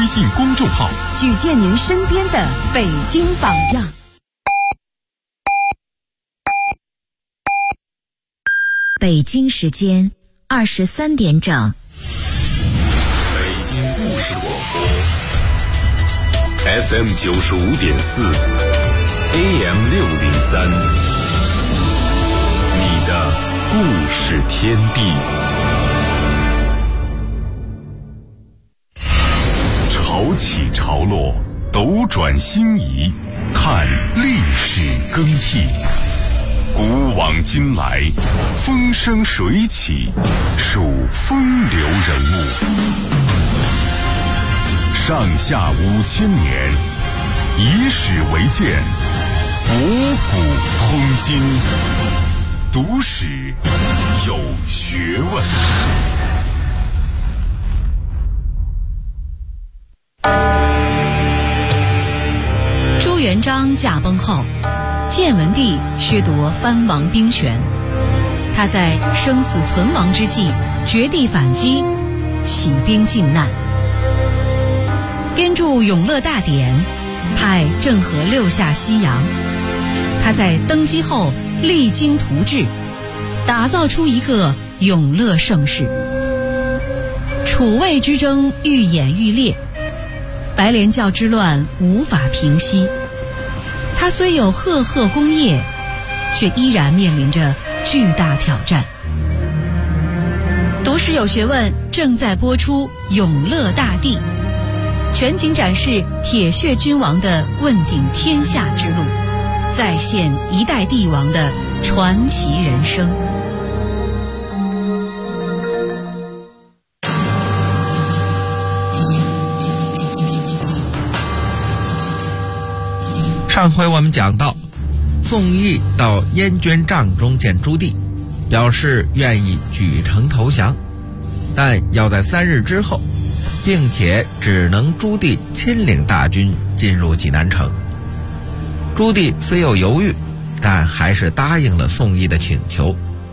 微信公众号， 举荐您身边的北京榜样。 北京时间23点整。 北京故事广播 FM 95.4 AM 603，你的故事天地。潮起潮落，斗转星移，看历史更替。古往今来，风生水起，数风流人物。上下5000年，以史为鉴，博古通今，读史有学问。 朱元璋驾崩后，建文帝削夺藩王兵权，他在生死存亡之际绝地反击，起兵靖难，编著《永乐大典》，派郑和6下西洋。他在登基后励精图治，打造出一个永乐盛世。楚魏之争愈演愈烈，白莲教之乱无法平息。他虽有赫赫功业，却依然面临着巨大挑战。读史有学问正在播出《永乐大帝》，全景展示铁血君王的问鼎天下之路，再现一代帝王的传奇人生。 上回我们讲到，宋义到燕军帐中见朱棣，表示愿意举城投降，但要在3日之后，并且只能朱棣亲领大军进入济南城。朱棣虽有犹豫，但还是答应了宋义的请求。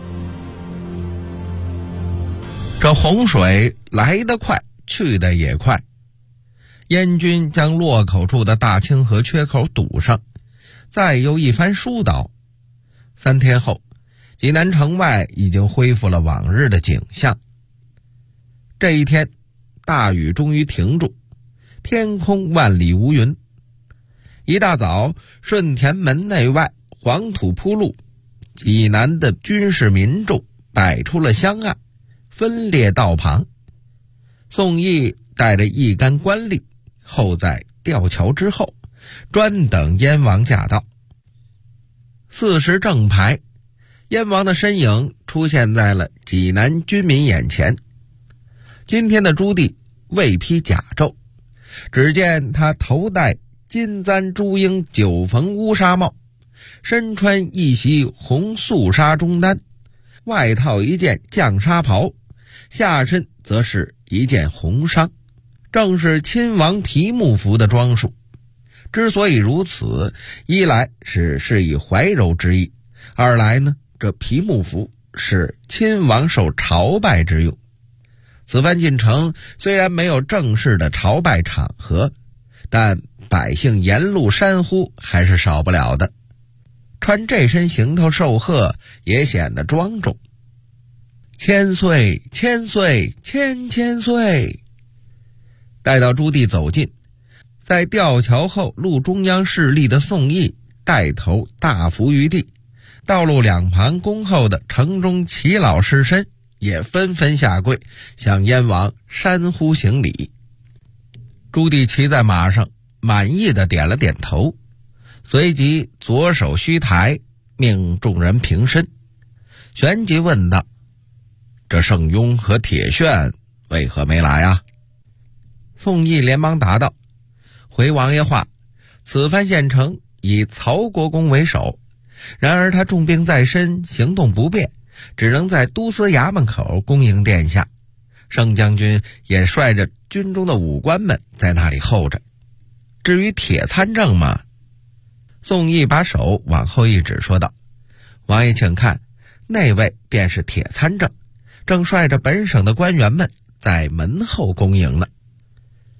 这洪水来得快，去得也快。燕军将洛口处的大清河缺口堵上，再有一番疏导。3天后，济南城外已经恢复了往日的景象。这一天，大雨终于停住，天空万里无云。一大早，顺田门内外黄土铺路，济南的军事民众摆出了香案，分列道旁。宋义带着一干官吏候在吊桥之后，专等燕王驾到。4时正牌，燕王的身影出现在了济南军民眼前。今天的朱棣未披甲胄，只见他头戴金簪朱缨9缝乌纱帽，身穿一袭红素纱中单，外套一件绛纱袍，下身则是一件红裳，正是亲王皮幕服的装束。之所以如此，一来是示意怀柔之意，二来呢，这皮幕服是亲王受朝拜之用。此番进城虽然没有正式的朝拜场合，但百姓沿路山呼还是少不了的。穿这身行头受贺也显得庄重。千岁千岁千千岁。待到朱棣走近，在吊桥后路中央侍立的宋义带头大伏于地，道路两旁恭候的城中耆老士绅也纷纷下跪，向燕王山呼行礼。朱棣骑在马上，满意的点了点头，随即左手虚抬，命众人平身，旋即问道：这圣雍和铁铉为何没来啊？宋义连忙答道：回王爷话，此番县城以曹国公为首，然而他重病在身，行动不便，只能在都司衙门口恭迎殿下。盛将军也率着军中的武官们在那里候着。至于铁参政嘛，宋义把手往后一指，说道：王爷请看，那位便是铁参政，正率着本省的官员们在门后恭迎呢。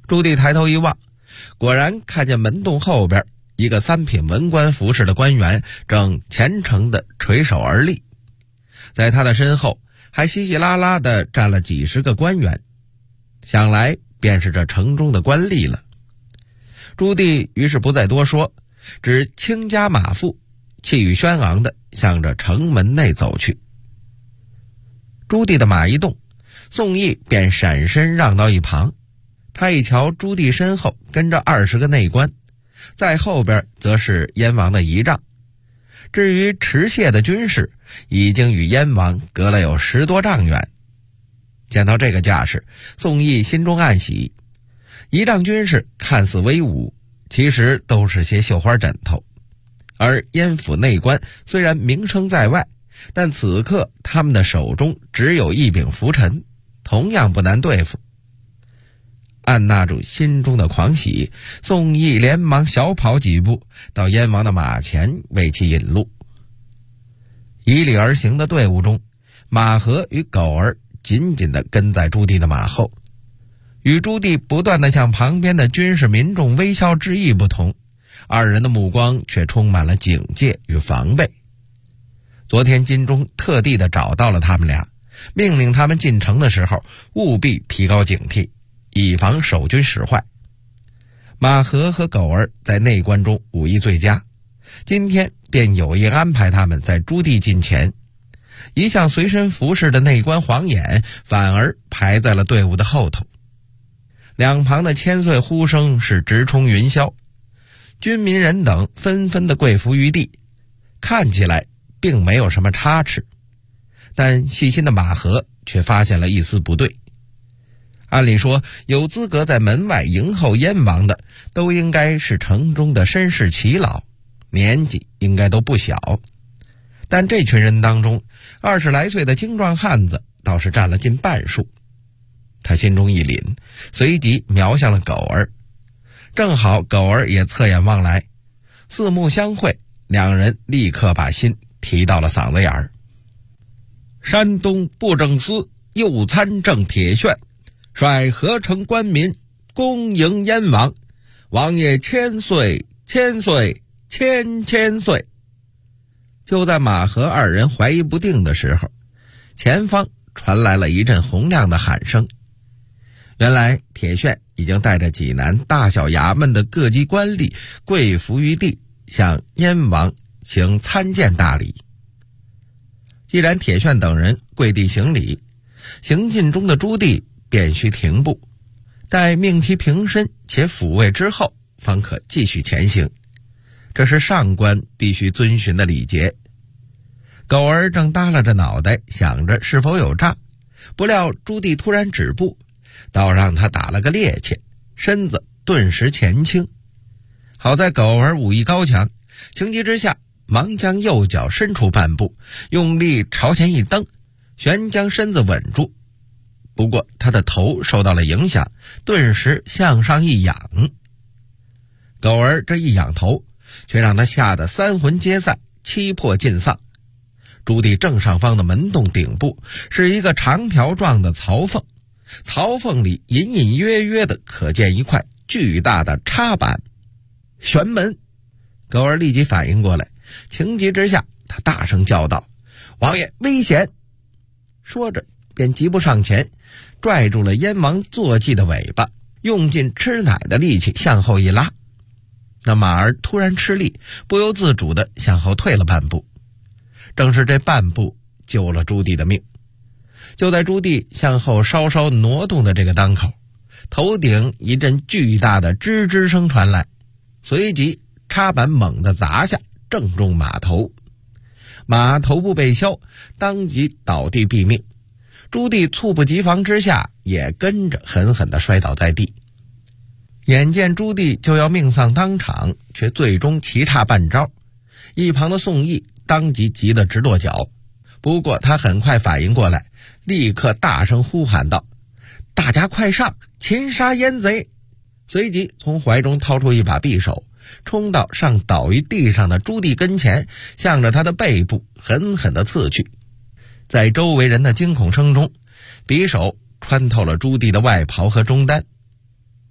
朱棣抬头一望，果然看见门洞后边一个3品文官服饰的官员正虔诚地垂手而立，在他的身后还稀稀拉拉地站了几十个官员，想来便是这城中的官吏了。朱棣于是不再多说，只轻加马腹，气宇轩昂地向着城门内走去。朱棣的马一动，宋义便闪身让到一旁。他一瞧朱棣身后跟着20个内官，在后边则是燕王的仪仗。至于持械的军士，已经与燕王隔了有10多丈远。见到这个架势，宋义心中暗喜。仪仗军士看似威武，其实都是些绣花枕头。而燕府内官虽然名声在外，但此刻他们的手中只有一柄拂尘，同样不难对付。按捺住心中的狂喜，宋义连忙小跑几步到燕王的马前为其引路。以礼而行的队伍中，马和与狗儿紧紧地跟在朱棣的马后。与朱棣不断地向旁边的军士民众微笑致意不同，二人的目光却充满了警戒与防备。昨天金钟特地地找到了他们俩，命令他们进城的时候务必提高警惕，以防守军使坏。马和和狗儿在内官中武艺最佳，今天便有意安排他们在朱棣近前。一向随身服侍的内官黄衍反而排在了队伍的后头。两旁的千岁呼声是直冲云霄，军民人等纷纷的跪伏于地，看起来并没有什么差池，但细心的马和却发现了一丝不对。按理说，有资格在门外迎候燕王的，都应该是城中的绅士耆老，年纪应该都不小。但这群人当中，20来岁的精壮汉子倒是占了近半数。他心中一凛，随即瞄向了狗儿。正好狗儿也侧眼望来，四目相会，两人立刻把心提到了嗓子眼儿。山东布政司右参政铁铉率合城官民恭迎燕王，王爷千岁千岁千千岁。就在马和二人怀疑不定的时候，前方传来了一阵洪亮的喊声。原来铁铉已经带着济南大小衙门的各级官吏跪伏于地，向燕王行参见大礼。既然铁铉等人跪地行礼，行进中的朱棣便须停步，待命其平身且抚慰之后，方可继续前行。这是上官必须遵循的礼节。狗儿正耷拉着脑袋想着是否有诈，不料朱棣突然止步，倒让他打了个趔趄，身子顿时前倾。好在狗儿武艺高强，情急之下忙将右脚伸出半步，用力朝前一蹬，悬将身子稳住。不过他的头受到了影响，顿时向上一仰。狗儿这一仰头，却让他吓得3魂皆散，七魄尽丧。朱棣正上方的门洞顶部是一个长条状的槽缝，槽缝里隐隐约约的可见一块巨大的插板。玄门！狗儿立即反应过来，情急之下他大声叫道：王爷危险！说着便急步上前，拽住了燕王坐骑的尾巴，用尽吃奶的力气向后一拉。那马儿突然吃力，不由自主地向后退了半步。正是这半步救了朱棣的命。就在朱棣向后稍稍挪动的这个当口，头顶一阵巨大的吱吱声传来，随即插板猛地砸下，正中马头。马头部被削，当即倒地毙命。朱棣猝不及防之下，也跟着狠狠地摔倒在地。眼见朱棣就要命丧当场，却最终棋差半招。一旁的宋义当即急得直跺脚，不过他很快反应过来，立刻大声呼喊道：大家快上，擒杀燕贼！随即从怀中掏出一把匕首，冲到尚倒于地上的朱棣跟前，向着他的背部狠狠地刺去。在周围人的惊恐声中，匕首穿透了朱棣的外袍和中单。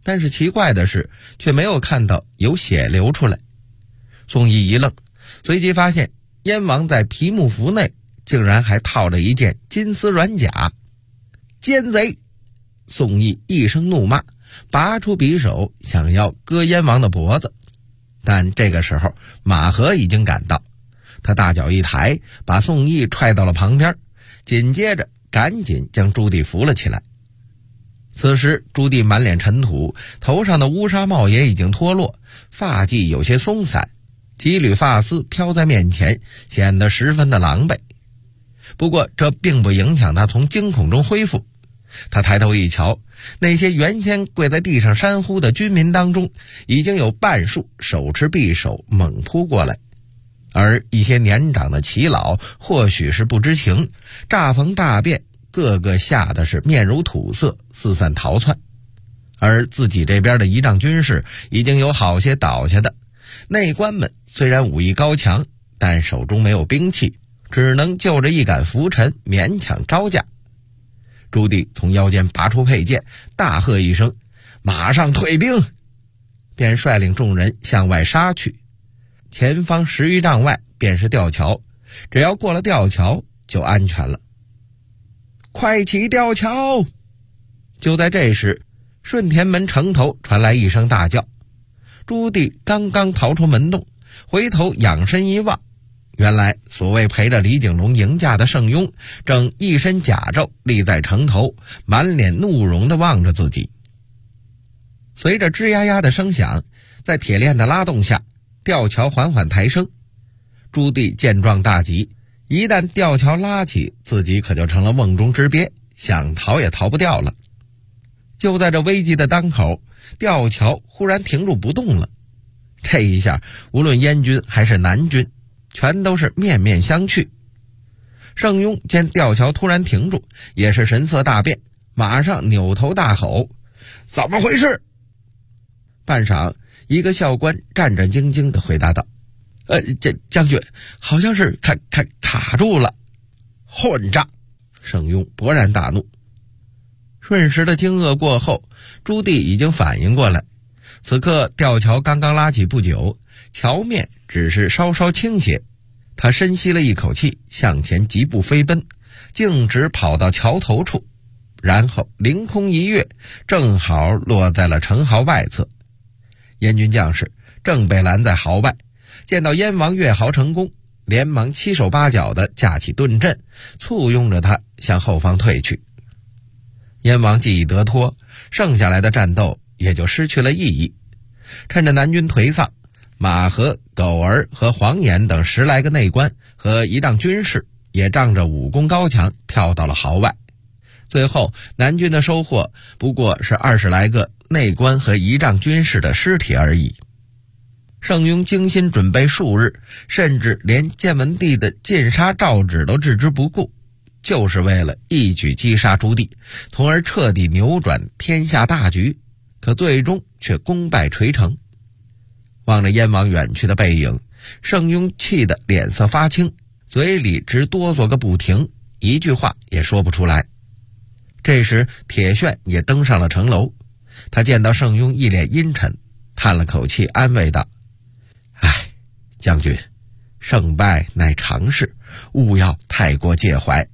但是奇怪的是，却没有看到有血流出来。宋义一愣，随即发现燕王在皮幕服内竟然还套着一件金丝软甲。奸贼！宋义一声怒骂，拔出匕首想要割燕王的脖子。但这个时候马和已经赶到，他大脚一抬，把宋义踹到了旁边，紧接着赶紧将朱棣扶了起来。此时朱棣满脸尘土，头上的乌纱帽也已经脱落，发髻有些松散，几缕发丝飘在面前，显得十分的狼狈。不过这并不影响他从惊恐中恢复。他抬头一瞧，那些原先跪在地上山呼的军民当中，已经有半数手持匕首猛扑过来，而一些年长的耆老或许是不知情，乍逢大变，个个吓得是面如土色，四散逃窜。而自己这边的仪仗军士已经有好些倒下的，内官们虽然武艺高强，但手中没有兵器，只能就着一杆拂尘勉强招架。朱棣从腰间拔出佩剑，大喝一声：“马上退兵！”便率领众人向外杀去。前方10余丈外便是吊桥，只要过了吊桥就安全了。快起吊桥！就在这时，顺天门城头传来一声大叫。朱棣刚刚逃出门洞，回头仰身一望，原来所谓陪着李景龙迎驾的盛庸正一身甲胄立在城头，满脸怒容地望着自己。随着吱呀呀的声响，在铁链的拉动下，吊桥缓缓抬升。朱棣见状大急，一旦吊桥拉起，自己可就成了瓮中之鳖，想逃也逃不掉了。就在这危急的当口，吊桥忽然停住不动了。这一下，无论燕军还是南军，全都是面面相觑。盛庸见吊桥突然停住，也是神色大变，马上扭头大吼：“怎么回事？”半晌，一个校官战战兢兢地回答道：“将军，好像是卡住了。”混账！盛庸勃然大怒。瞬时的惊愕过后，朱棣已经反应过来，此刻吊桥刚刚拉起不久，桥面只是稍稍倾斜。他深吸了一口气，向前疾步飞奔，径直跑到桥头处，然后凌空一跃，正好落在了城壕外侧。燕军将士正被拦在壕外，见到燕王越壕成功，连忙七手八脚地架起盾阵，簇拥着他向后方退去。燕王既已得脱，剩下来的战斗也就失去了意义。趁着南军颓丧，马和、苟儿和黄岩等10来个内官和仪仗军士也仗着武功高强跳到了壕外。最后南军的收获不过是20来个内官和仪仗军士的尸体而已。盛庸精心准备数日，甚至连建文帝的禁杀诏旨都置之不顾，就是为了一举击杀朱棣，从而彻底扭转天下大局，可最终却功败垂成。望着燕王远去的背影，盛庸气得脸色发青，嘴里直哆嗦个不停，一句话也说不出来。这时铁铉也登上了城楼，他见到盛庸一脸阴沉，叹了口气安慰道：“唉，将军，胜败乃常事，勿要太过介怀。”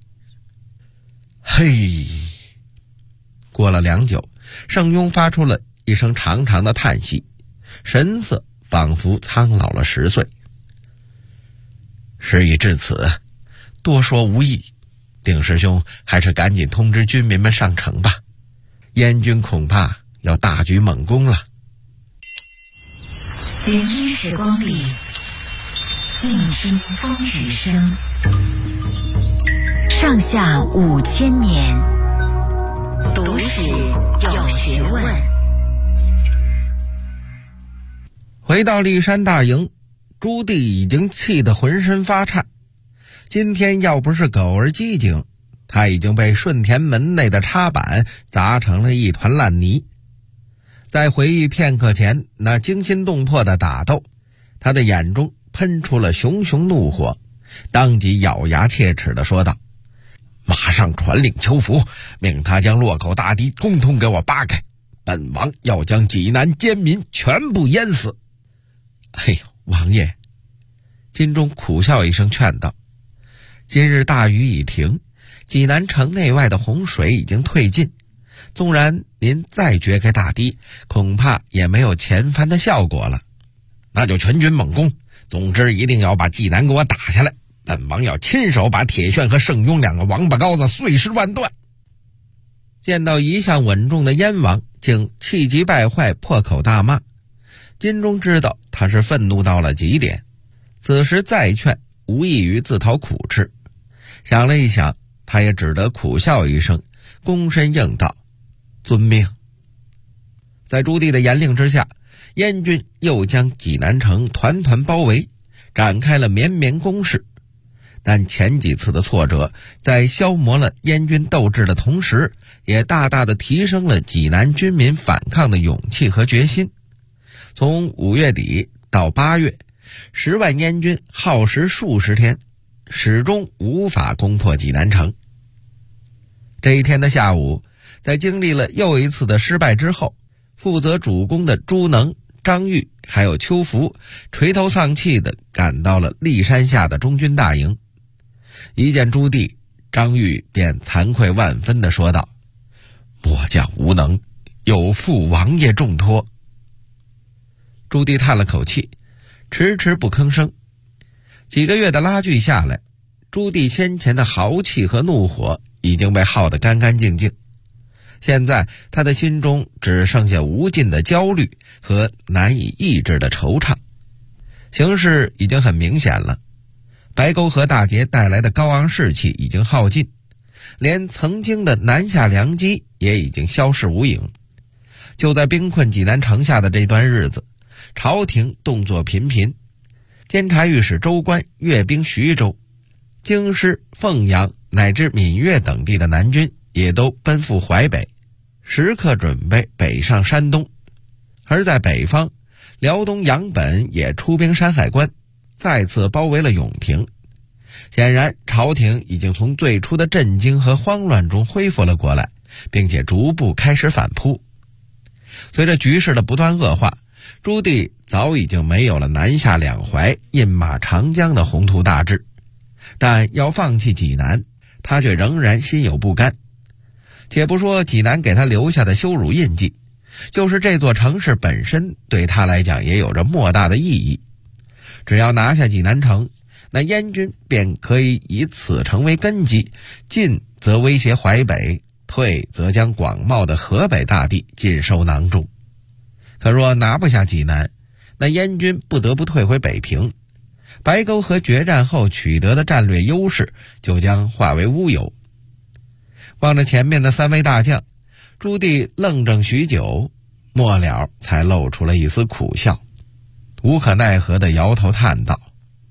嘿！过了良久，盛庸发出了一声长长的叹息，神色仿佛苍老了10岁。事已至此，多说无益，丁师兄还是赶紧通知军民们上城吧，燕军恐怕要大举猛攻了。 涟漪时光里，静听风雨声，上下5000年，读史有学问。 回到骊山大营，朱棣已经气得浑身发颤。今天要不是苟儿机警，他已经被顺田门内的插板砸成了一团烂泥。在回忆片刻前那惊心动魄的打斗，他的眼中喷出了熊熊怒火，当即咬牙切齿地说道：“马上传令邱福，命他将洛口大堤通通给我扒开， 本王要将济南奸民全部淹死。哎呦，王爷！金钟苦笑一声劝道，今日大雨已停，济南城内外的洪水已经退尽，纵然您再掘开大堤，恐怕也没有前番的效果了。那就全军猛攻，总之一定要把济南给我打下来，本王要亲手把铁铉和圣雍两个王八羔子碎尸万段。见到一向稳重的燕王竟气急败坏，破口大骂，金钟知道他是愤怒到了极点，此时再劝无异于自讨苦吃。想了一想，他也只得苦笑一声，躬身应道：遵命。在朱棣的严令之下，燕军又将济南城团团包围，展开了绵绵攻势。但前几次的挫折在消磨了燕军斗志的同时，也大大的提升了济南军民反抗的勇气和决心。从5月底到8月，10万燕军耗时数十天，始终无法攻破济南城。这一天的下午，在经历了又一次的失败之后，负责主攻的朱能、张玉还有邱福垂头丧气地赶到了骊山下的中军大营。一见朱棣，张玉便惭愧万分地说道：末将无能，有负王爷重托。朱棣叹了口气，迟迟不吭声。几个月的拉锯下来，朱棣先前的豪气和怒火已经被耗得干干净净，现在他的心中只剩下无尽的焦虑和难以抑制的惆怅。形势已经很明显了，白沟河大捷带来的高昂士气已经耗尽，连曾经的南下良机也已经消逝无影。就在兵困济南城下的这段日子，朝廷动作频频，监察御史周官阅兵徐州，京师、凤阳乃至闽粤等地的南军也都奔赴淮北，时刻准备北上山东。而在北方，辽东杨本也出兵山海关，再次包围了永平。显然朝廷已经从最初的震惊和慌乱中恢复了过来，并且逐步开始反扑。随着局势的不断恶化，朱棣早已经没有了南下两淮、饮马长江的宏图大志，但要放弃济南，他却仍然心有不甘。且不说济南给他留下的羞辱印记，就是这座城市本身对他来讲也有着莫大的意义。只要拿下济南城，那燕军便可以以此城为根基，进则威胁淮北，退则将广袤的河北大地尽收囊中。可若拿不下济南，那燕军不得不退回北平，白沟河决战后取得的战略优势就将化为乌有。望着前面的3位大将，朱棣愣怔许久，末了才露出了一丝苦笑，无可奈何地摇头叹道：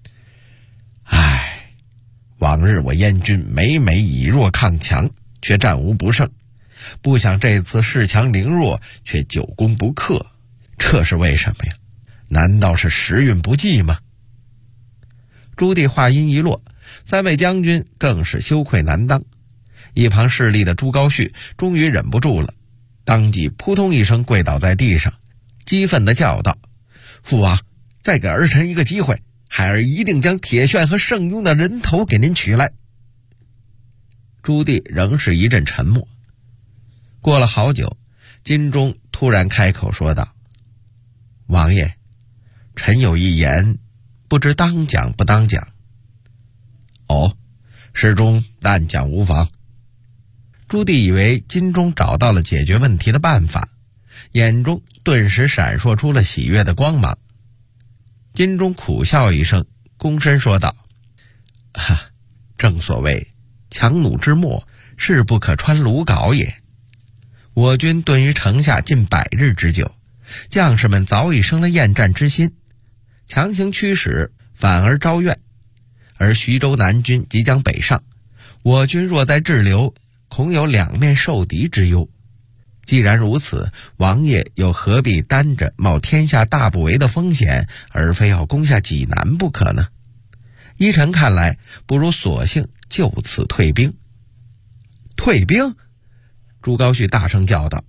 唉，往日我燕军每每以弱抗强，却战无不胜，不想这次恃强凌弱，却久攻不克，这是为什么呀？难道是时运不济吗？朱棣话音一落，3位将军更是羞愧难当。一旁侍立的朱高煦终于忍不住了，当即扑通一声跪倒在地上，激愤地叫道：父王，再给儿臣一个机会，孩儿一定将铁铉和圣雍的人头给您取来。朱棣仍是一阵沉默。过了好久，金钟突然开口说道：王爷，臣有一言，不知当讲不当讲。哦，事中但讲无妨。朱棣以为金钟找到了解决问题的办法，眼中顿时闪烁出了喜悦的光芒。金钟苦笑一声，躬身说道：正所谓强弩之末，势不可穿鲁缟也。我军蹲于城下近100日之久，将士们早已生了厌战之心，强行驱使反而招怨。而徐州南军即将北上，我军若在滞留，恐有两面受敌之忧。既然如此，王爷又何必担着冒天下大不韪的风险，而非要攻下济南不可呢？依臣看来，不如索性就此退兵。退兵！朱高煦大声叫道，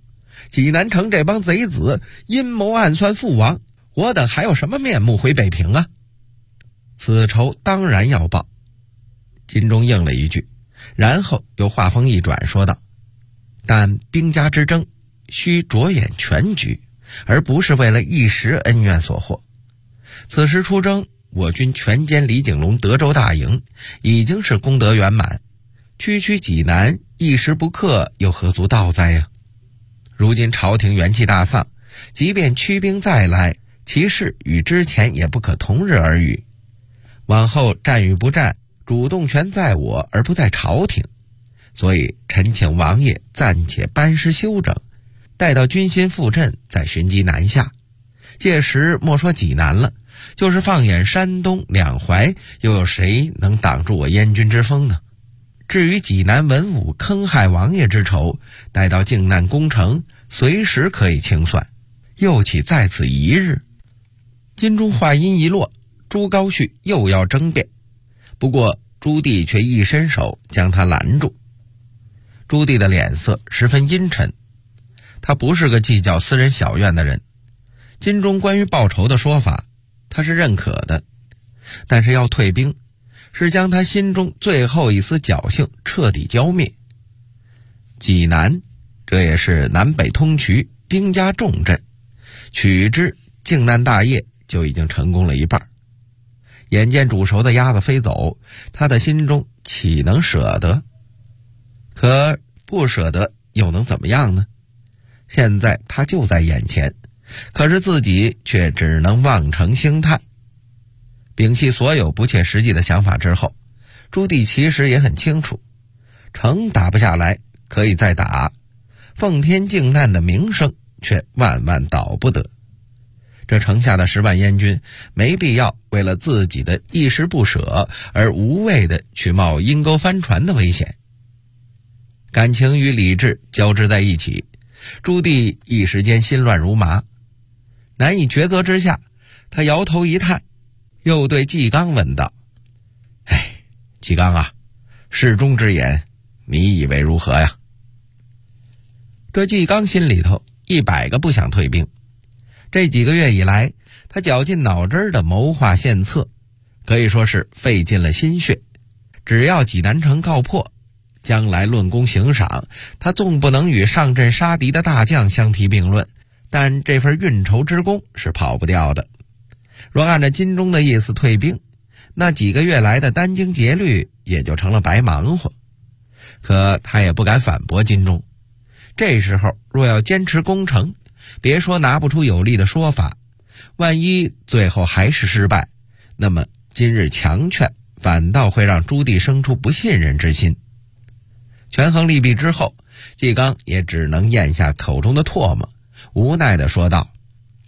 济南城这帮贼子阴谋暗算父王，我等还有什么面目回北平啊？此仇当然要报。金钟应了一句，然后又话锋一转说道：但兵家之争需着眼全局，而不是为了一时恩怨所惑。此时出征，我军全歼李景龙德州大营，已经是功德圆满，区区济南一时不克，又何足道哉呀？如今朝廷元气大丧，即便驱兵再来，其势与之前也不可同日而语。往后战与不战，主动权在我而不在朝廷，所以臣请王爷暂且班师休整，待到军心复振再寻机南下。届时莫说济南了，就是放眼山东两淮，又有谁能挡住我燕军之风呢？至于济南文武坑害王爷之仇，待到靖难攻城，随时可以清算，又岂在此一日？金钟话音一落，朱高煦又要争辩，不过朱棣却一伸手将他拦住。朱棣的脸色十分阴沉，他不是个计较私人小怨的人。金钟关于报仇的说法，他是认可的，但是要退兵，是将他心中最后一丝侥幸彻底浇灭。济南，这也是南北通衢兵家重镇，取之靖难大业就已经成功了一半。眼见煮熟的鸭子飞走，他的心中岂能舍得？可不舍得又能怎么样呢？现在他就在眼前，可是自己却只能望城兴叹。摒弃所有不切实际的想法之后，朱棣其实也很清楚，城打不下来可以再打，奉天靖难的名声却万万倒不得。这城下的10万燕军没必要为了自己的一时不舍而无谓的去冒阴沟翻船的危险。感情与理智交织在一起，朱棣一时间心乱如麻，难以抉择之下，他摇头一叹，又对纪纲问道：纪纲啊，事中之言，你以为如何呀？这纪纲心里头100个不想退兵。这几个月以来，他绞尽脑汁的谋划献策，可以说是费尽了心血。只要济南城告破，将来论功行赏，他纵不能与上阵杀敌的大将相提并论，但这份运筹之功是跑不掉的。若按照金钟的意思退兵，那几个月来的殚精竭虑也就成了白忙活。可他也不敢反驳金钟，这时候若要坚持攻城，别说拿不出有力的说法，万一最后还是失败，那么今日强劝反倒会让朱棣生出不信任之心。权衡利弊之后，纪纲也只能咽下口中的唾沫，无奈地说道：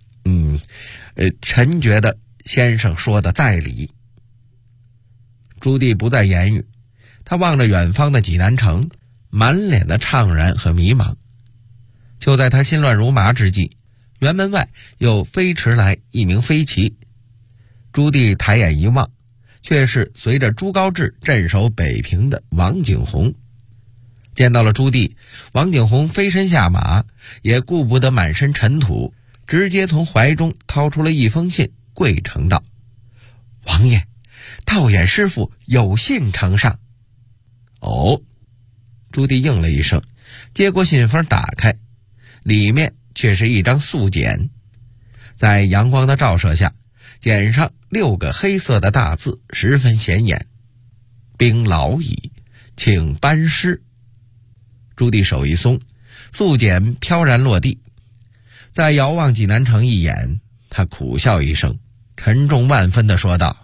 臣觉得先生说的在理。朱棣不再言语，他望着远方的济南城，满脸的怅然和迷茫。就在他心乱如麻之际，辕门外又飞驰来一名飞骑。朱棣抬眼一望，却是随着朱高炽镇守北平的王景洪。见到了朱棣，王景洪飞身下马，也顾不得满身尘土，直接从怀中掏出了一封信，跪承道：王爷，道衍师傅有信呈上。哦，朱棣应了一声，接过信封打开，里面却是一张素简。在阳光的照射下，简上6个黑色的大字，十分显眼：兵老矣，请班师。朱棣手一松，素简飘然落地。再遥望济南城一眼，他苦笑一声，沉重万分地说道：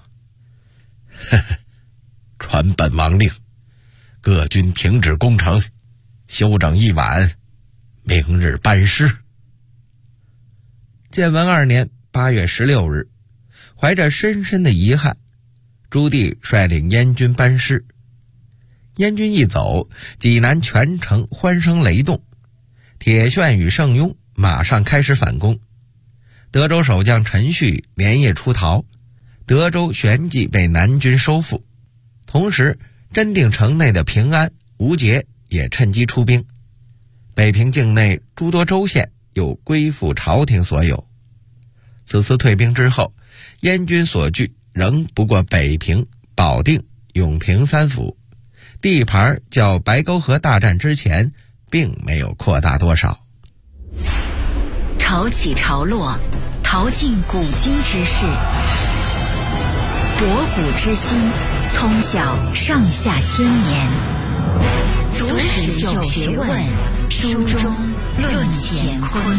传本王令，各军停止攻城，休整1晚，明日班师。建文2年8月16日，怀着深深的遗憾，朱棣率领燕军班师。燕军一走，济南全城欢声雷动，铁铉与盛庸马上开始反攻。德州守将陈旭连夜出逃，德州旋即被南军收复。同时，真定城内的平安、吴杰也趁机出兵。 北平境内诸多州县又归附朝廷所有。此次退兵之后，燕军所据仍不过北平、保定、永平3府，地盘较白沟河大战之前并没有扩大多少。 潮起潮落，淘尽古今之事，博古之心，通晓上下千年。读史有学问，书中论乾坤。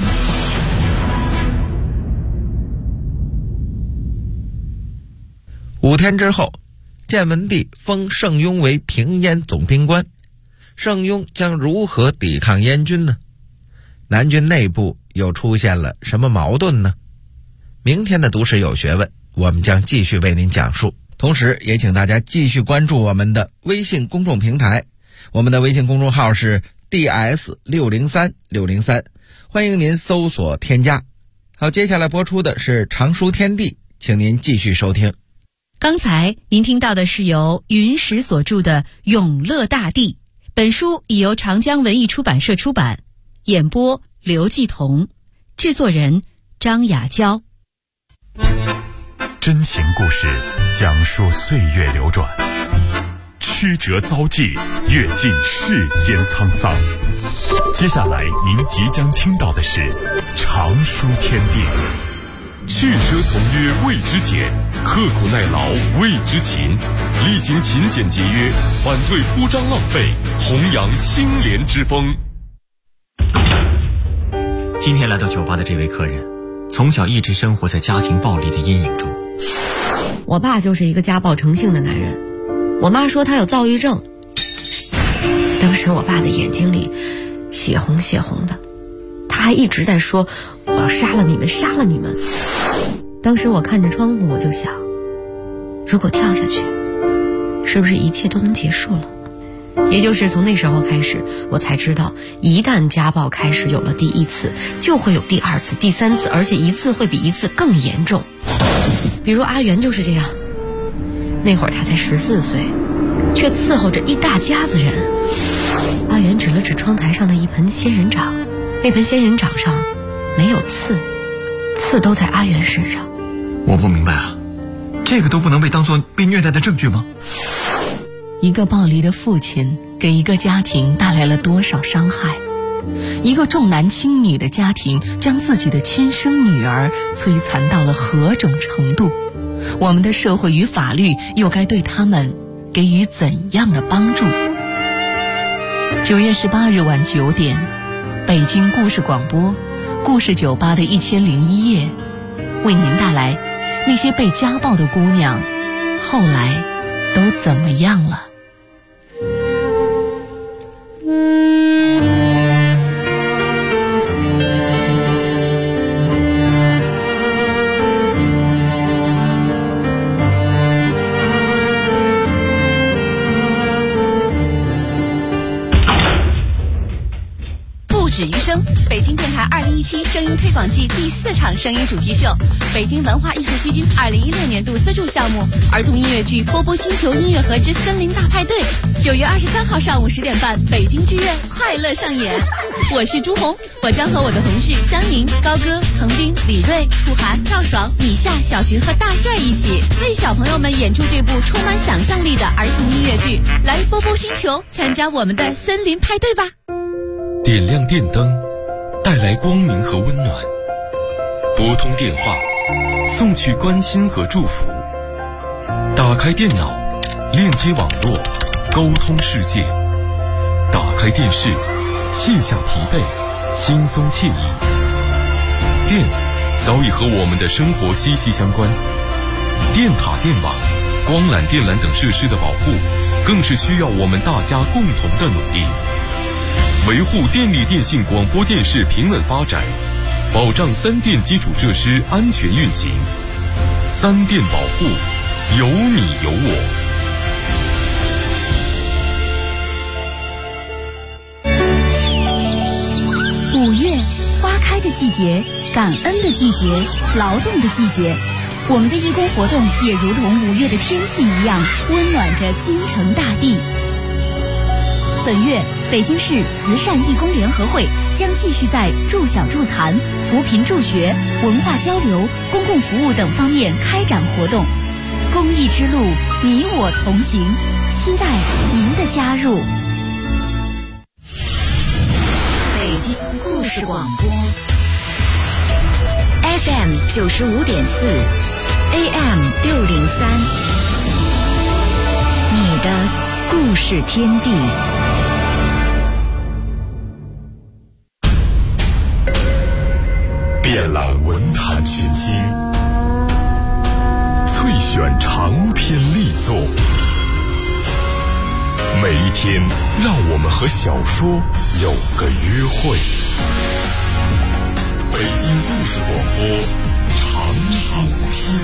5天之后，建文帝封盛庸为平燕总兵官。盛庸将如何抵抗燕军呢？南军内部又出现了什么矛盾呢？明天的读史有学问，我们将继续为您讲述。同时也请大家继续关注我们的微信公众平台，我们的微信公众号是 DS603603，欢迎您搜索添加。好，接下来播出的是常书天地，请您继续收听。 刚才您听到的是由云石所著的《永乐大帝》，本书已由长江文艺出版社出版，演播刘继彤，制作人张雅娇。 真情故事，讲述岁月流转，曲折遭际，阅尽世间沧桑。接下来您即将听到的是常书天地。去奢从约谓之俭，刻苦耐劳谓之勤，力行勤俭节约，反对铺张浪费，弘扬清廉之风。 今天来到酒吧的这位客人，从小一直生活在家庭暴力的阴影中。 我爸就是一个家暴成性的男人，我妈说他有躁郁症。当时我爸的眼睛里血红血红的，他还一直在说我要杀了你们，杀了你们。当时我看着窗户，我就想，如果跳下去，是不是一切都能结束了？也就是从那时候开始，我才知道，一旦家暴开始有了第1次，就会有第2次、第3次，而且一次会比一次更严重。比如阿元就是这样，那会儿他才14岁，却伺候着一大家子人。阿元指了指窗台上的一盆仙人掌，那盆仙人掌上没有刺，刺都在阿元身上。 我不明白啊，这个都不能被当作被虐待的证据吗？ 一个暴力的父亲给一个家庭带来了多少伤害？一个重男轻女的家庭将自己的亲生女儿摧残到了何种程度？我们的社会与法律又该对他们给予怎样的帮助？9月18日晚9点，北京故事广播故事酒吧的1001夜，为您带来那些被家暴的姑娘后来都怎么样了。 止于声，北京电台2017声音推广季第4场声音主题秀，北京文化艺术基金2016年度资助项目儿童音乐剧《波波星球音乐盒之森林大派对》，9月23号上午10点半，北京剧院快乐上演。我是朱红，我将和我的同事江宁、高歌、滕斌、李锐、楚涵、赵爽、米夏、小寻和大帅一起为小朋友们演出这部充满想象力的儿童音乐剧。来波波星球参加我们的森林派对吧！ 点亮电灯，带来光明和温暖；拨通电话，送去关心和祝福；打开电脑，链接网络，沟通世界；打开电视，卸下疲惫，轻松惬意。电早已和我们的生活息息相关，电塔、电网、光缆、电缆等设施的保护，更是需要我们大家共同的努力。维护电力电信广播电视平稳发展，保障3电基础设施安全运行。3电保护，有你有我。 5月，花开的季节，感恩的季节，劳动的季节。我们的义工活动也如同5月的天气一样，温暖着京城大地。本月， 北京市慈善义工联合会将继续在助小助残、扶贫助学、文化交流、公共服务等方面开展活动。公益之路，你我同行，期待您的加入。 北京故事广播 FM 95.4 AM 603，你的故事天地。 遍览文坛群星，萃选长篇力作。每一天，让我们和小说有个约会。北京故事广播，长寿天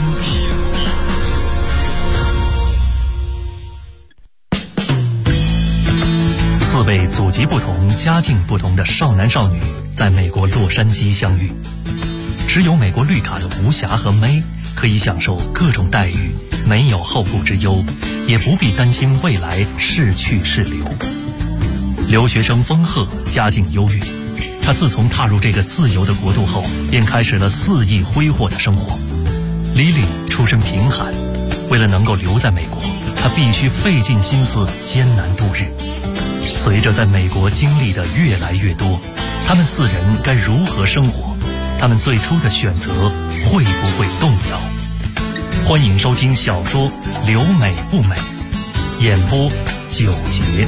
地。 4位祖籍不同、家境不同的少男少女在美国洛杉矶相遇。持有美国绿卡的吴霞和May可以享受各种待遇，没有后顾之忧，也不必担心未来是去是留。留学生风鹤家境优越，他自从踏入这个自由的国度后，便开始了肆意挥霍的生活。Lily 出身贫寒，为了能够留在美国，他必须费尽心思艰难度日。随着在美国经历的越来越多，他们4人该如何生活？他们最初的选择会不会动摇？欢迎收听小说《留美不美》，演播9节。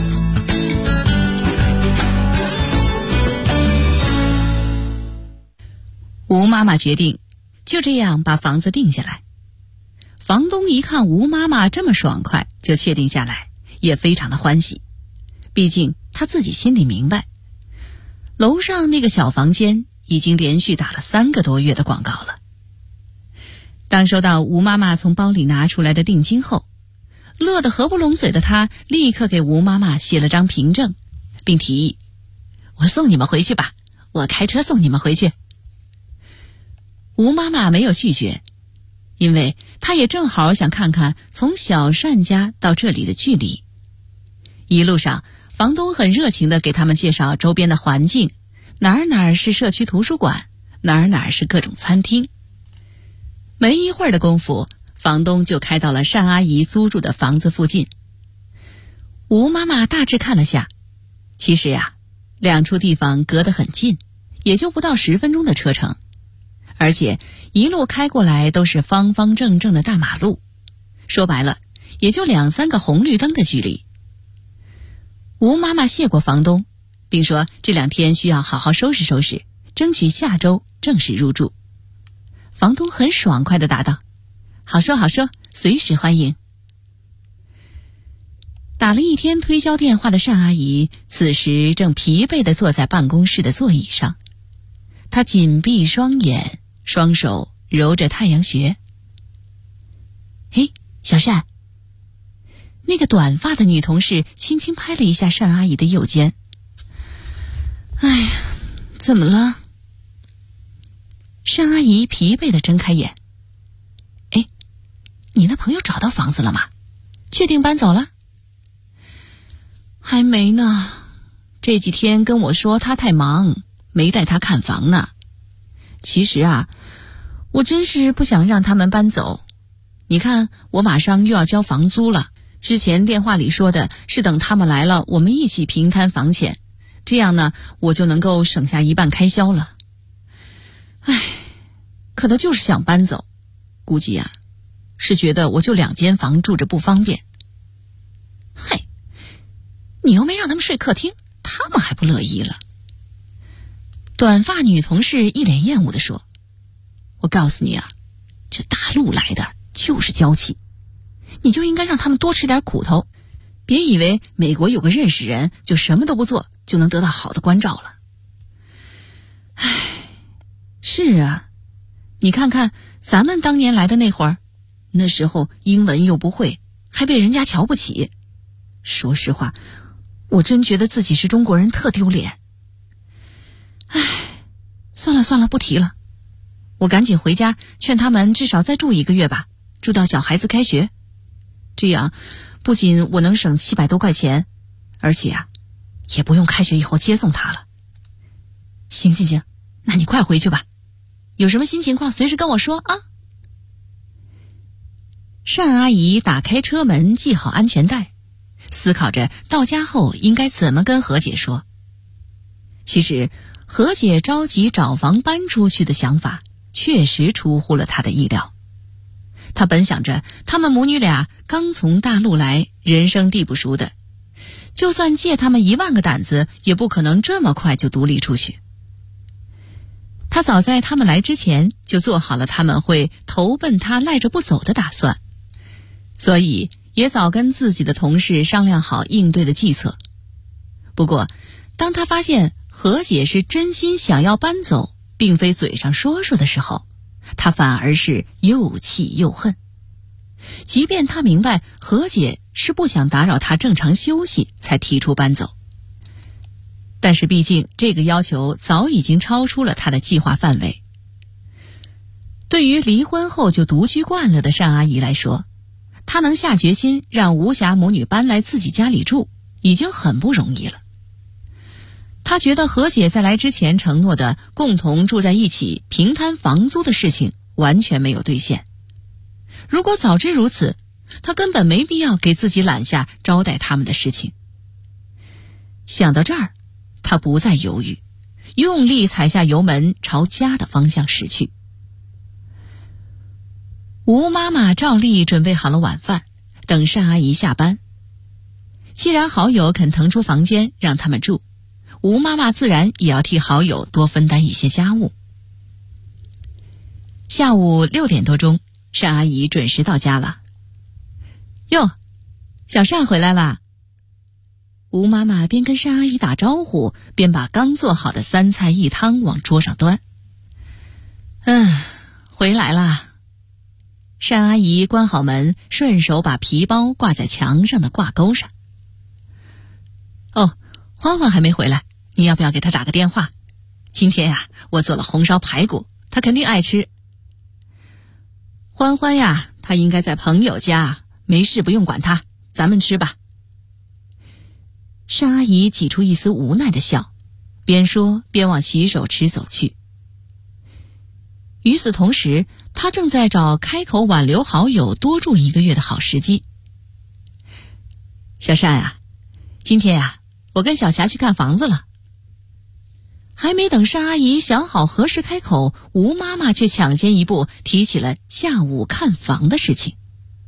吴妈妈决定就这样把房子定下来。房东一看吴妈妈这么爽快就确定下来，也非常的欢喜。毕竟他自己心里明白，楼上那个小房间已经连续打了3个多月的广告了。当收到吴妈妈从包里拿出来的定金后，乐得合不拢嘴的她立刻给吴妈妈写了张凭证，并提议：“我送你们回去吧，我开车送你们回去。”吴妈妈没有拒绝，因为她也正好想看看从小单家到这里的距离。一路上，房东很热情地给他们介绍周边的环境，哪儿是社区图书馆，哪儿是各种餐厅。没一会儿的功夫，房东就开到了单阿姨租住的房子附近。吴妈妈大致看了下，其实呀，2处地方隔得很近，也就不到10分钟的车程，而且一路开过来都是方方正正的大马路，说白了也就2-3个红绿灯的距离。吴妈妈谢过房东，并说这2天需要好好收拾收拾，争取下周正式入住。房东很爽快地答道：“好说好说，随时欢迎。”打了一天推销电话的单阿姨此时正疲惫地坐在办公室的座椅上，她紧闭双眼，双手揉着太阳穴。小单，那个短发的女同事轻轻拍了一下单阿姨的右肩。哎呀，怎么了？单阿姨疲惫地睁开眼。你那朋友找到房子了吗？确定搬走了？还没呢，这几天跟我说他太忙，没带他看房呢。其实啊，我真是不想让他们搬走。你看，我马上又要交房租了，之前电话里说的是等他们来了，我们一起平摊房钱，这样呢，我就能够省下1半开销了。可他就是想搬走，估计啊，是觉得我就2间房住着不方便。你又没让他们睡客厅，他们还不乐意了。短发女同事一脸厌恶地说：“我告诉你啊，这大陆来的就是娇气，你就应该让他们多吃点苦头，别以为美国有个认识人就什么都不做就能得到好的关照了。”是啊，你看看咱们当年来的那会儿，那时候英文又不会，还被人家瞧不起。说实话，我真觉得自己是中国人特丢脸。算了，不提了。我赶紧回家劝他们至少再住1个月吧，住到小孩子开学。这样不仅我能省700多块钱，而且啊， 也不用开学以后接送他了。行，那你快回去吧，有什么新情况随时跟我说啊。单阿姨打开车门，系好安全带，思考着到家后应该怎么跟何姐说。其实何姐着急找房搬出去的想法确实出乎了她的意料。她本想着她们母女俩刚从大陆来，人生地不熟的，就算借他们1万个胆子，也不可能这么快就独立出去。她早在他们来之前就做好了他们会投奔她赖着不走的打算，所以也早跟自己的同事商量好应对的计策。不过当她发现何姐是真心想要搬走，并非嘴上说说的时候，她反而是又气又恨。即便她明白何姐是不想打扰她正常休息才提出搬走，但是毕竟这个要求早已经超出了她的计划范围。对于离婚后就独居惯了的单阿姨来说，她能下决心让吴霞母女搬来自己家里住，已经很不容易了。她觉得何姐在来之前承诺的共同住在一起平摊房租的事情完全没有兑现。如果早知如此，她根本没必要给自己揽下招待他们的事情。想到这儿，她不再犹豫，用力踩下油门朝家的方向驶去。吴妈妈照例准备好了晚饭，等单阿姨下班。既然好友肯腾出房间让他们住，吴妈妈自然也要替好友多分担一些家务。下午6点多钟，单阿姨准时到家了。哟，小单回来啦！吴妈妈边跟单阿姨打招呼，边把刚做好的3菜1汤往桌上端。回来啦。单阿姨关好门，顺手把皮包挂在墙上的挂钩上。哦，欢欢还没回来，你要不要给他打个电话？今天呀，我做了红烧排骨，他肯定爱吃。欢欢呀，他应该在朋友家，没事不用管他，咱们吃吧。单阿姨挤出一丝无奈的笑，边说边往洗手池走去。与此同时，她正在找开口挽留好友多住1个月的好时机。小单啊，今天呀，我跟小霞去看房子了。还没等单阿姨想好何时开口，吴妈妈却抢先一步提起了下午看房的事情。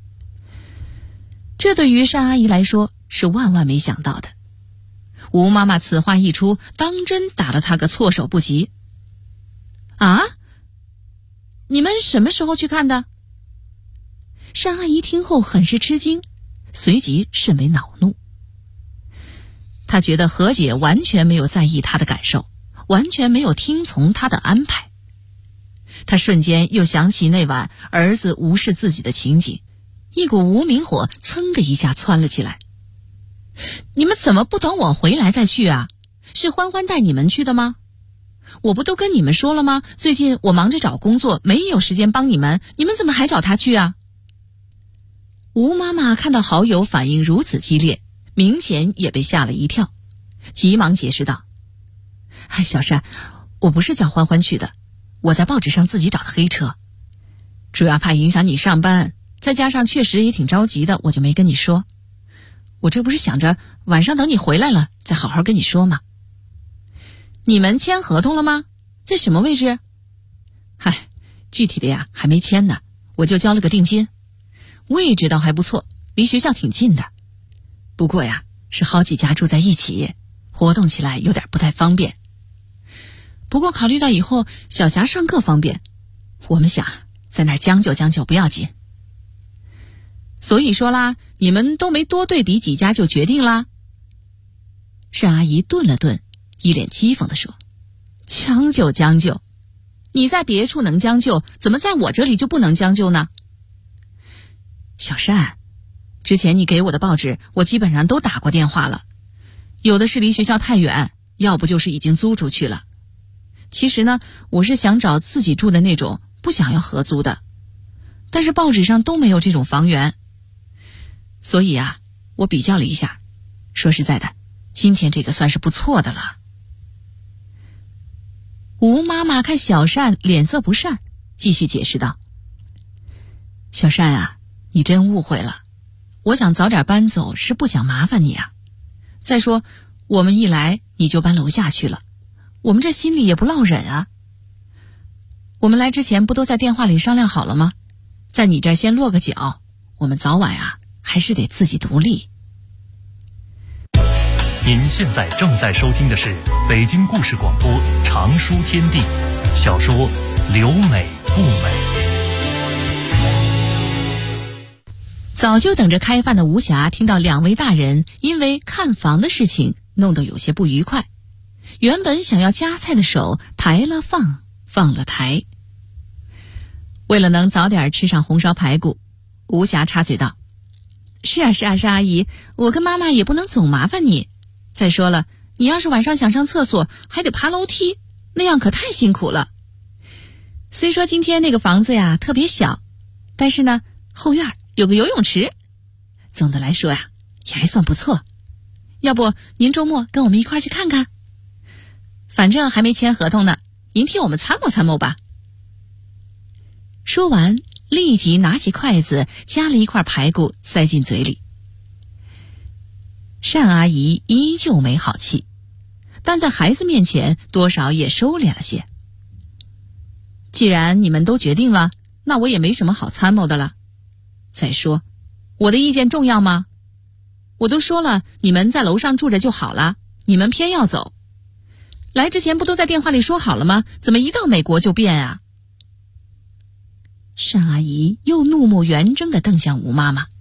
这对于单阿姨来说是万万没想到的。吴妈妈此话一出，当真打了她个措手不及。啊？你们什么时候去看的？单阿姨听后很是吃惊，随即甚为恼怒。她觉得何姐完全没有在意她的感受，完全没有听从她的安排。她瞬间又想起那晚儿子无视自己的情景，一股无名火噌的一下窜了起来。你们怎么不等我回来再去啊？是欢欢带你们去的吗？我不都跟你们说了吗？最近我忙着找工作，没有时间帮你们，你们怎么还找他去啊？吴妈妈看到好友反应如此激烈，明显也被吓了一跳，急忙解释道：小单，我不是叫欢欢去的，我在报纸上自己找的黑车，主要怕影响你上班，再加上确实也挺着急的，我就没跟你说。我这不是想着晚上等你回来了再好好跟你说吗？你们签合同了吗？在什么位置？具体的呀还没签呢，我就交了个定金。位置倒还不错，离学校挺近的。不过呀，是好几家住在一起，活动起来有点不太方便。不过考虑到以后小霞上课方便，我们想在那儿将就将就不要紧。所以说啦，你们都没多对比几家就决定啦？单阿姨顿了顿，一脸讥讽地说：将就将就，你在别处能将就，怎么在我这里就不能将就呢？小单，之前你给我的报纸我基本上都打过电话了，有的是离学校太远，要不就是已经租出去了。其实呢，我是想找自己住的那种，不想要合租的，但是报纸上都没有这种房源。所以啊，我比较了一下，说实在的， 今天这个算是不错的了。吴妈妈看小善脸色不善，继续解释道：小善啊，你真误会了，我想早点搬走是不想麻烦你啊。再说我们一来你就搬楼下去了，我们这心里也不落忍啊。我们来之前不都在电话里商量好了吗？在你这儿先落个脚，我们早晚啊还是得自己独立。 您现在正在收听的是北京故事广播《长书天地》小说《留美不美》。 早就等着开饭的吴霞听到两位大人因为看房的事情弄得有些不愉快，原本想要夹菜的手抬了放，放了抬。为了能早点吃上红烧排骨，吴霞插嘴道：是啊是啊是阿姨，我跟妈妈也不能总麻烦你。再说了，你要是晚上想上厕所还得爬楼梯，那样可太辛苦了。虽说今天那个房子呀特别小，但是呢后院有个游泳池，总的来说呀也还算不错。要不您周末跟我们一块去看看？反正还没签合同呢，您替我们参谋参谋吧。说完立即拿起筷子夹了一块排骨塞进嘴里。单阿姨依旧没好气，但在孩子面前多少也收敛了些。既然你们都决定了，那我也没什么好参谋的了。再说我的意见重要吗？我都说了你们在楼上住着就好了，你们偏要走。来之前不都在电话里说好了吗？怎么一到美国就变啊？单阿姨又怒目圆睁地瞪向吴妈妈。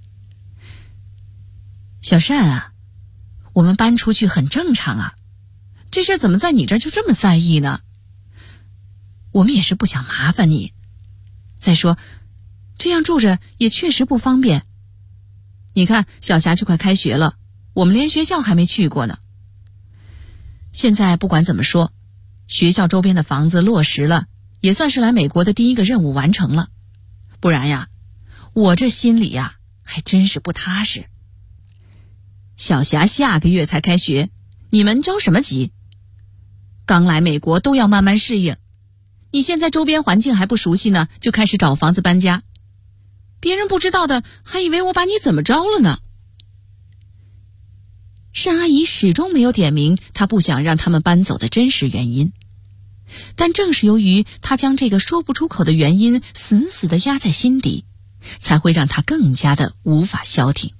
小单啊，我们搬出去很正常啊，这事怎么在你这儿就这么在意呢？我们也是不想麻烦你，再说这样住着也确实不方便。你看小霞就快开学了，我们连学校还没去过呢。现在不管怎么说，学校周边的房子落实了，也算是来美国的第一个任务完成了。不然呀，我这心里呀还真是不踏实。小霞下个月才开学，你们着什么急？刚来美国都要慢慢适应，你现在周边环境还不熟悉呢，就开始找房子搬家，别人不知道的还以为我把你怎么着了呢。单阿姨始终没有点明她不想让他们搬走的真实原因，但正是由于她将这个说不出口的原因死死地压在心底，才会让她更加的无法消停。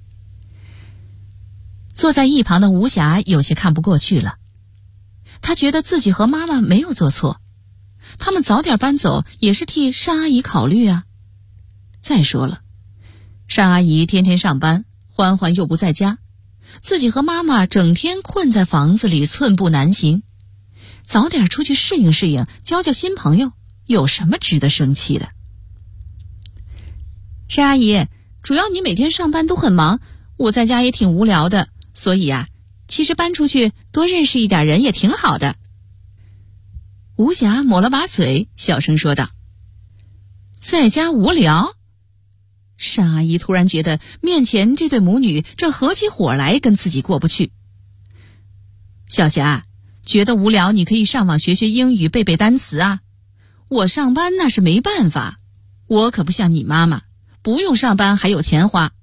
坐在一旁的吴霞有些看不过去了，她觉得自己和妈妈没有做错，他们早点搬走也是替单阿姨考虑啊。再说了，单阿姨天天上班，欢欢又不在家，自己和妈妈整天困在房子里寸步难行，早点出去适应适应，交交新朋友，有什么值得生气的？单阿姨，主要你每天上班都很忙，我在家也挺无聊的，所以啊，其实搬出去多认识一点人也挺好的。吴霞抹了把嘴，小声说道：在家无聊？单阿姨突然觉得面前这对母女正合起伙来跟自己过不去。小霞，觉得无聊你可以上网学学英语，背背单词啊。我上班那是没办法，我可不像你妈妈，不用上班还有钱花。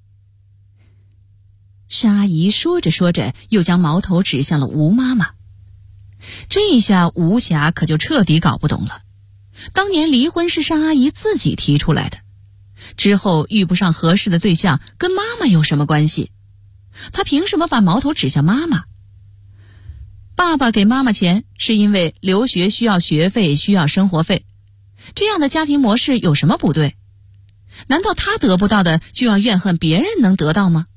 单阿姨说着说着，又将矛头指向了吴妈妈。这一下吴霞可就彻底搞不懂了，当年离婚是单阿姨自己提出来的，之后遇不上合适的对象跟妈妈有什么关系？她凭什么把矛头指向妈妈？爸爸给妈妈钱是因为留学需要学费，需要生活费，这样的家庭模式有什么不对？难道她得不到的就要怨恨别人能得到吗？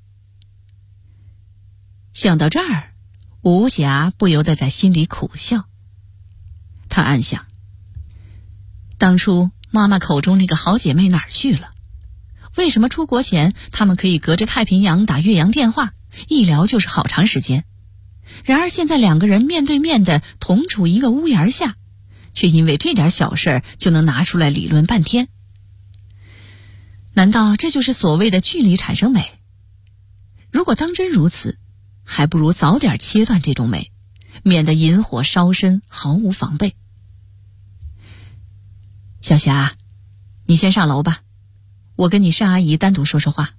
想到这儿，吴霞不由得在心里苦笑。她暗想，当初妈妈口中那个好姐妹哪儿去了？为什么出国前她们可以隔着太平洋打越洋电话，一聊就是好长时间？然而现在两个人面对面的同处一个屋檐下，却因为这点小事就能拿出来理论半天。难道这就是所谓的距离产生美？如果当真如此， 还不如早点切断这种美，免得引火烧身，毫无防备。小霞，你先上楼吧，我跟你单阿姨单独说说话。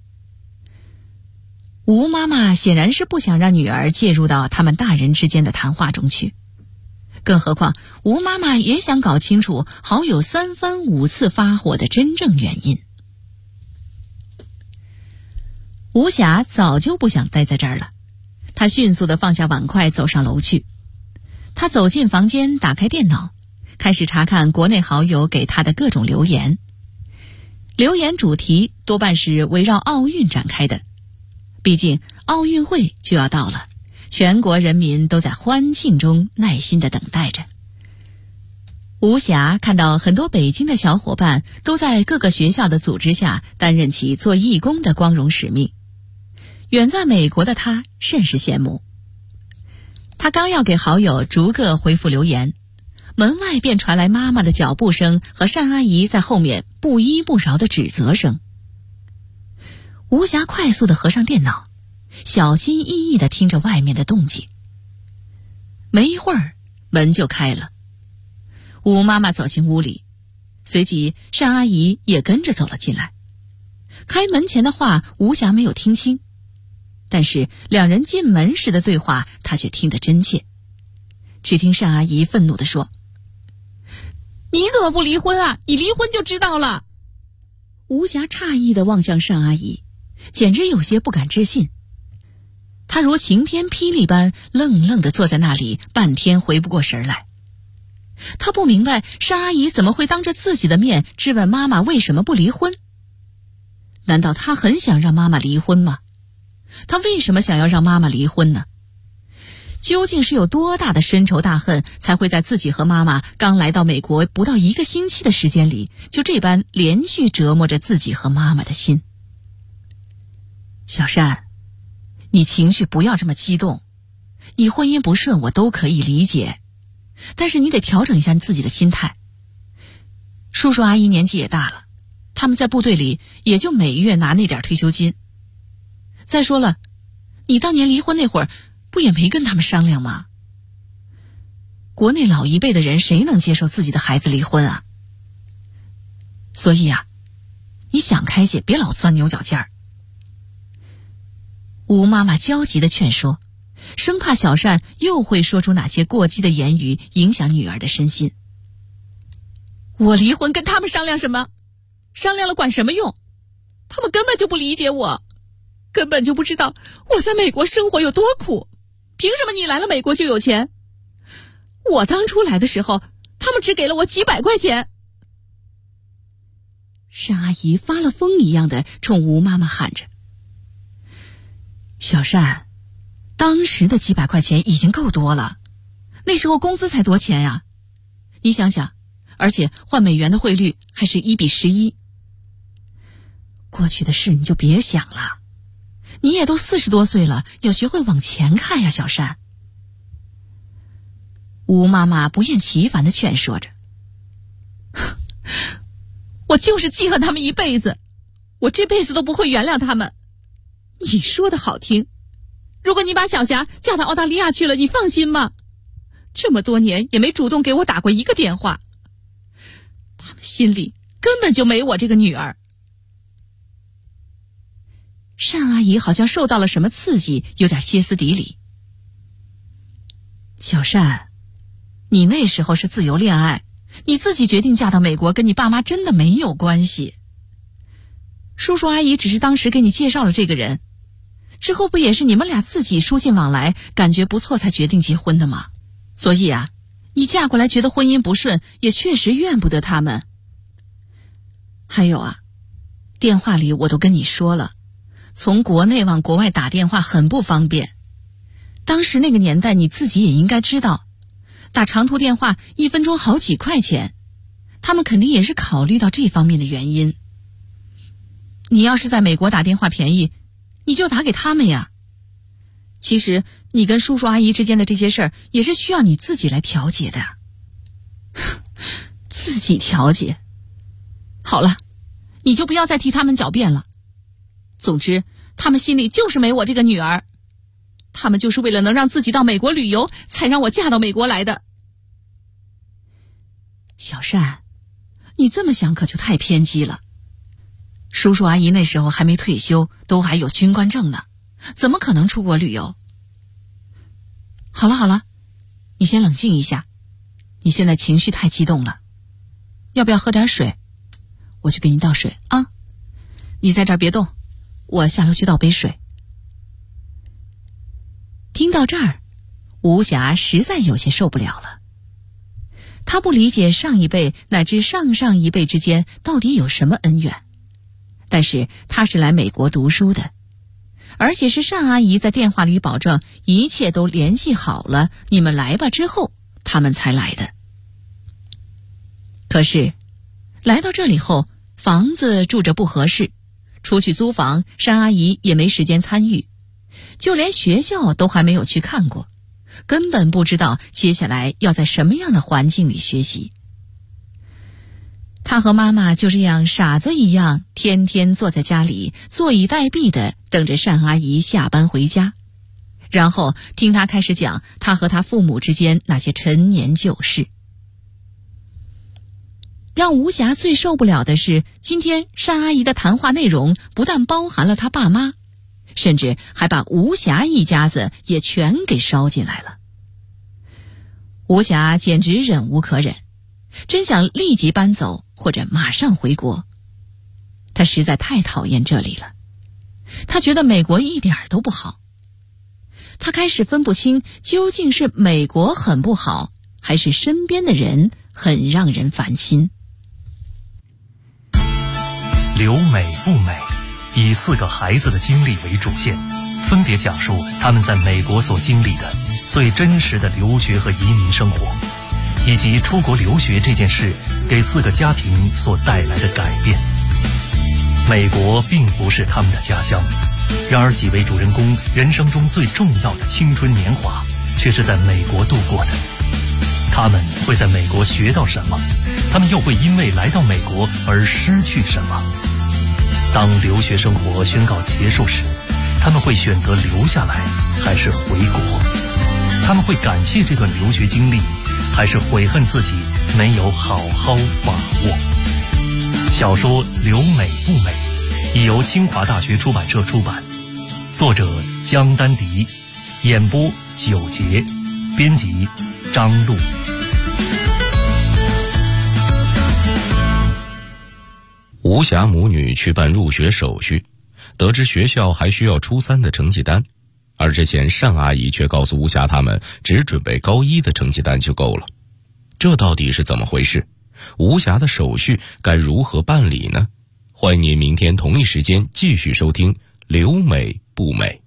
吴妈妈显然是不想让女儿介入到他们大人之间的谈话中去，更何况吴妈妈也想搞清楚好友3番5次发火的真正原因。吴霞早就不想待在这儿了，她迅速地放下碗筷走上楼去。她走进房间，打开电脑，开始查看国内好友给她的各种留言。留言主题多半是围绕奥运展开的，毕竟奥运会就要到了，全国人民都在欢庆中耐心地等待着。吴霞看到很多北京的小伙伴都在各个学校的组织下担任起做义工的光荣使命，远在美国的她甚是羡慕。她刚要给好友逐个回复留言，门外便传来妈妈的脚步声和单阿姨在后面不依不饶的指责声。吴霞快速地合上电脑，小心翼翼地听着外面的动静。没一会儿，门就开了。吴妈妈走进屋里，随即单阿姨也跟着走了进来。开门前的话吴霞没有听清，但是两人进门时的对话她却听得真切。只听单阿姨愤怒地说：“你怎么不离婚啊？你离婚就知道了。”吴霞诧异地望向单阿姨，简直有些不敢置信。她如晴天霹雳般愣愣地坐在那里，半天回不过神来。她不明白单阿姨怎么会当着自己的面质问妈妈为什么不离婚。难道她很想让妈妈离婚吗？她为什么想要让妈妈离婚呢？究竟是有多大的深仇大恨，才会在自己和妈妈刚来到美国不到1个星期的时间里，就这般连续折磨着自己和妈妈的心？小单，你情绪不要这么激动，你婚姻不顺我都可以理解，但是你得调整一下自己的心态。叔叔阿姨年纪也大了，他们在部队里也就每月拿那点退休金。再说了，你当年离婚那会儿不也没跟他们商量吗？国内老一辈的人谁能接受自己的孩子离婚啊？所以啊，你想开些，别老钻牛角尖儿。吴妈妈焦急地劝说，生怕小单又会说出哪些过激的言语影响女儿的身心。我离婚跟他们商量什么？商量了管什么用？他们根本就不理解我，根本就不知道我在美国生活有多苦。凭什么你来了美国就有钱？我当初来的时候，他们只给了我几百块钱。单阿姨发了疯一样的冲吴妈妈喊着：“小单，当时的几百块钱已经够多了，那时候工资才多钱呀？你想想，而且换美元的汇率还是1:11。过去的事你就别想了，你也都40多岁了，要学会往前看呀，小单。”吴妈妈不厌其烦地劝说着：“我就是记恨他们一辈子，我这辈子都不会原谅他们。你说的好听，如果你把小霞嫁到澳大利亚去了，你放心吗？这么多年也没主动给我打过1个电话，他们心里根本就没我这个女儿。”单阿姨好像受到了什么刺激，有点歇斯底里：“小单，你那时候是自由恋爱，你自己决定嫁到美国，跟你爸妈真的没有关系。叔叔阿姨只是当时给你介绍了这个人，之后不也是你们俩自己书信往来，感觉不错才决定结婚的吗？所以啊，你嫁过来觉得婚姻不顺，也确实怨不得他们。还有啊，电话里我都跟你说了，从国内往国外打电话很不方便。当时那个年代你自己也应该知道，打长途电话1分钟好几块钱，他们肯定也是考虑到这方面的原因。你要是在美国打电话便宜，你就打给他们呀。其实你跟叔叔阿姨之间的这些事儿也是需要你自己来调节的。自己调节？好了，你就不要再替他们狡辩了。总之他们心里就是没我这个女儿。 他们就是为了能让自己到美国旅游，才让我嫁到美国来的。小善，你这么想可就太偏激了。叔叔阿姨那时候还没退休，都还有军官证呢，怎么可能出国旅游？好了，你先冷静一下，你现在情绪太激动了，要不要喝点水？我去给你倒水啊。你在这儿别动，我下楼去倒杯水。听到这儿，吴霞实在有些受不了了。她不理解上一辈乃至上上一辈之间到底有什么恩怨，但是她是来美国读书的，而且是单阿姨在电话里保证一切都联系好了，你们来吧之后，他们才来的。可是来到这里后，房子住着不合适，出去租房，单阿姨也没时间参与，就连学校都还没有去看过，根本不知道接下来要在什么样的环境里学习。她和妈妈就这样傻子一样，天天坐在家里坐以待毙的等着单阿姨下班回家，然后听她开始讲她和她父母之间那些陈年旧事。让吴霞最受不了的是，今天单阿姨的谈话内容不但包含了她爸妈，甚至还把吴霞一家子也全给烧进来了。吴霞简直忍无可忍，真想立即搬走或者马上回国。她实在太讨厌这里了，她觉得美国一点都不好。她开始分不清究竟是美国很不好，还是身边的人很让人烦心。 留美不美，以4个孩子的经历为主线，分别讲述他们在美国所经历的最真实的留学和移民生活，以及出国留学这件事给4个家庭所带来的改变。美国并不是他们的家乡，然而几位主人公人生中最重要的青春年华却是在美国度过的。他们会在美国学到什么？他们又会因为来到美国而失去什么？当留学生活宣告结束时，他们会选择留下来还是回国？他们会感谢这段留学经历，还是悔恨自己没有好好把握？小说《留美不美》已由清华大学出版社出版，作者江丹迪，演播9节，编辑张璐。 吴霞母女去办入学手续，得知学校还需要初3的成绩单，而之前单阿姨却告诉吴霞他们只准备高1的成绩单就够了。这到底是怎么回事？吴霞的手续该如何办理呢？欢迎您明天同一时间继续收听《留美不美》。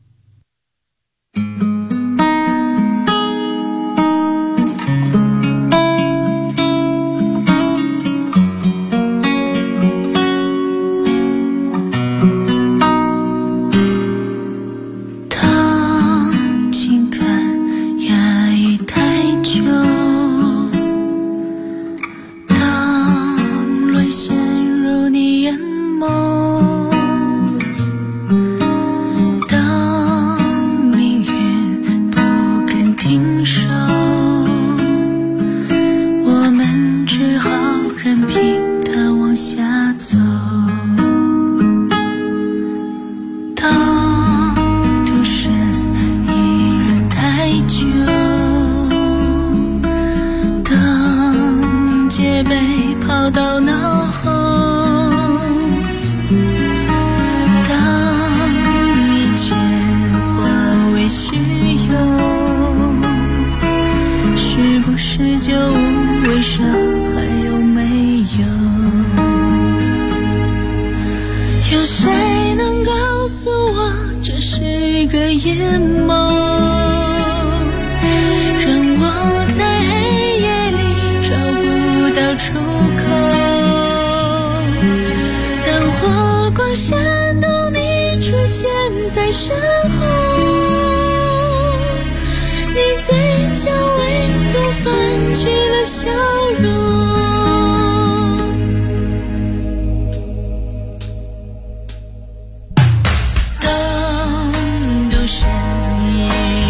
灯都是一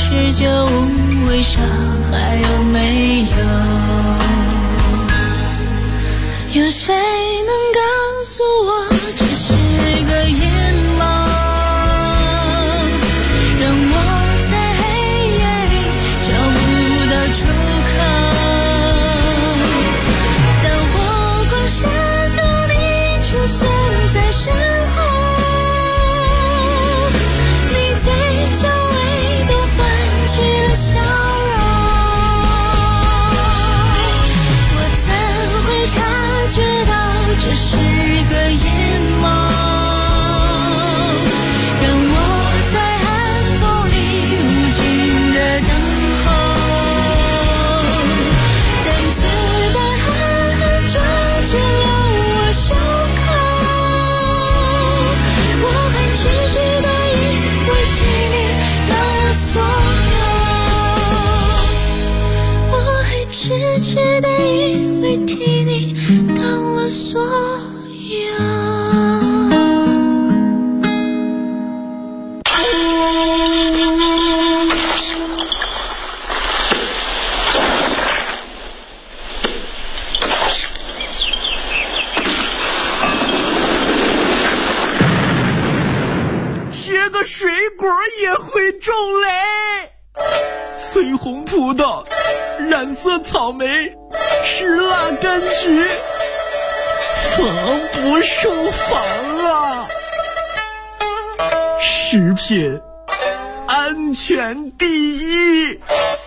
是就为啥还有没有？有谁能告诉我这是个眼盲，让我在黑夜里找不到出口？当火光闪动，你出现在身后，你嘴角微动泛起了笑容，我怎会察觉到这是个眼盲，让我在寒风里无尽的等候。当子弹狠狠撞进了我胸口，我还痴痴地以为替你当了所有，我还痴痴地以为替你当了所有。 切个水果也会中雷，翠红葡萄，染色草莓，石蜡柑橘，防不胜防啊！食品安全第一。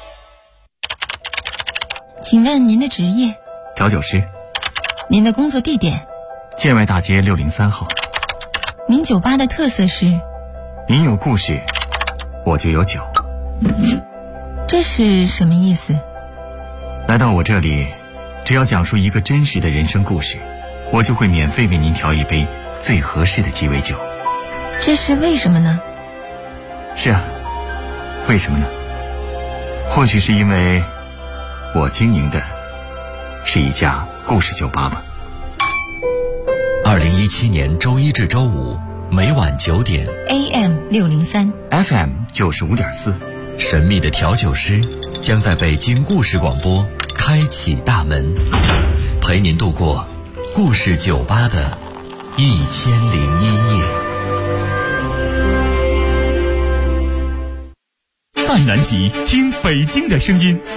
请问您的职业？ 调酒师。 您的工作地点？ 建外大街603号。 您酒吧的特色是？ 您有故事，我就有酒。 这是什么意思？ 来到我这里，只要讲述一个真实的人生故事，我就会免费为您调一杯最合适的鸡尾酒。 这是为什么呢？ 是啊，为什么呢？或许是因为我经营的是一家故事酒吧吧。 2017年周一至周五每晚9点 AM 603 FM 95.4， 神秘的调酒师将在北京故事广播开启大门，陪您度过故事酒吧的1001夜。 在南极听北京的声音。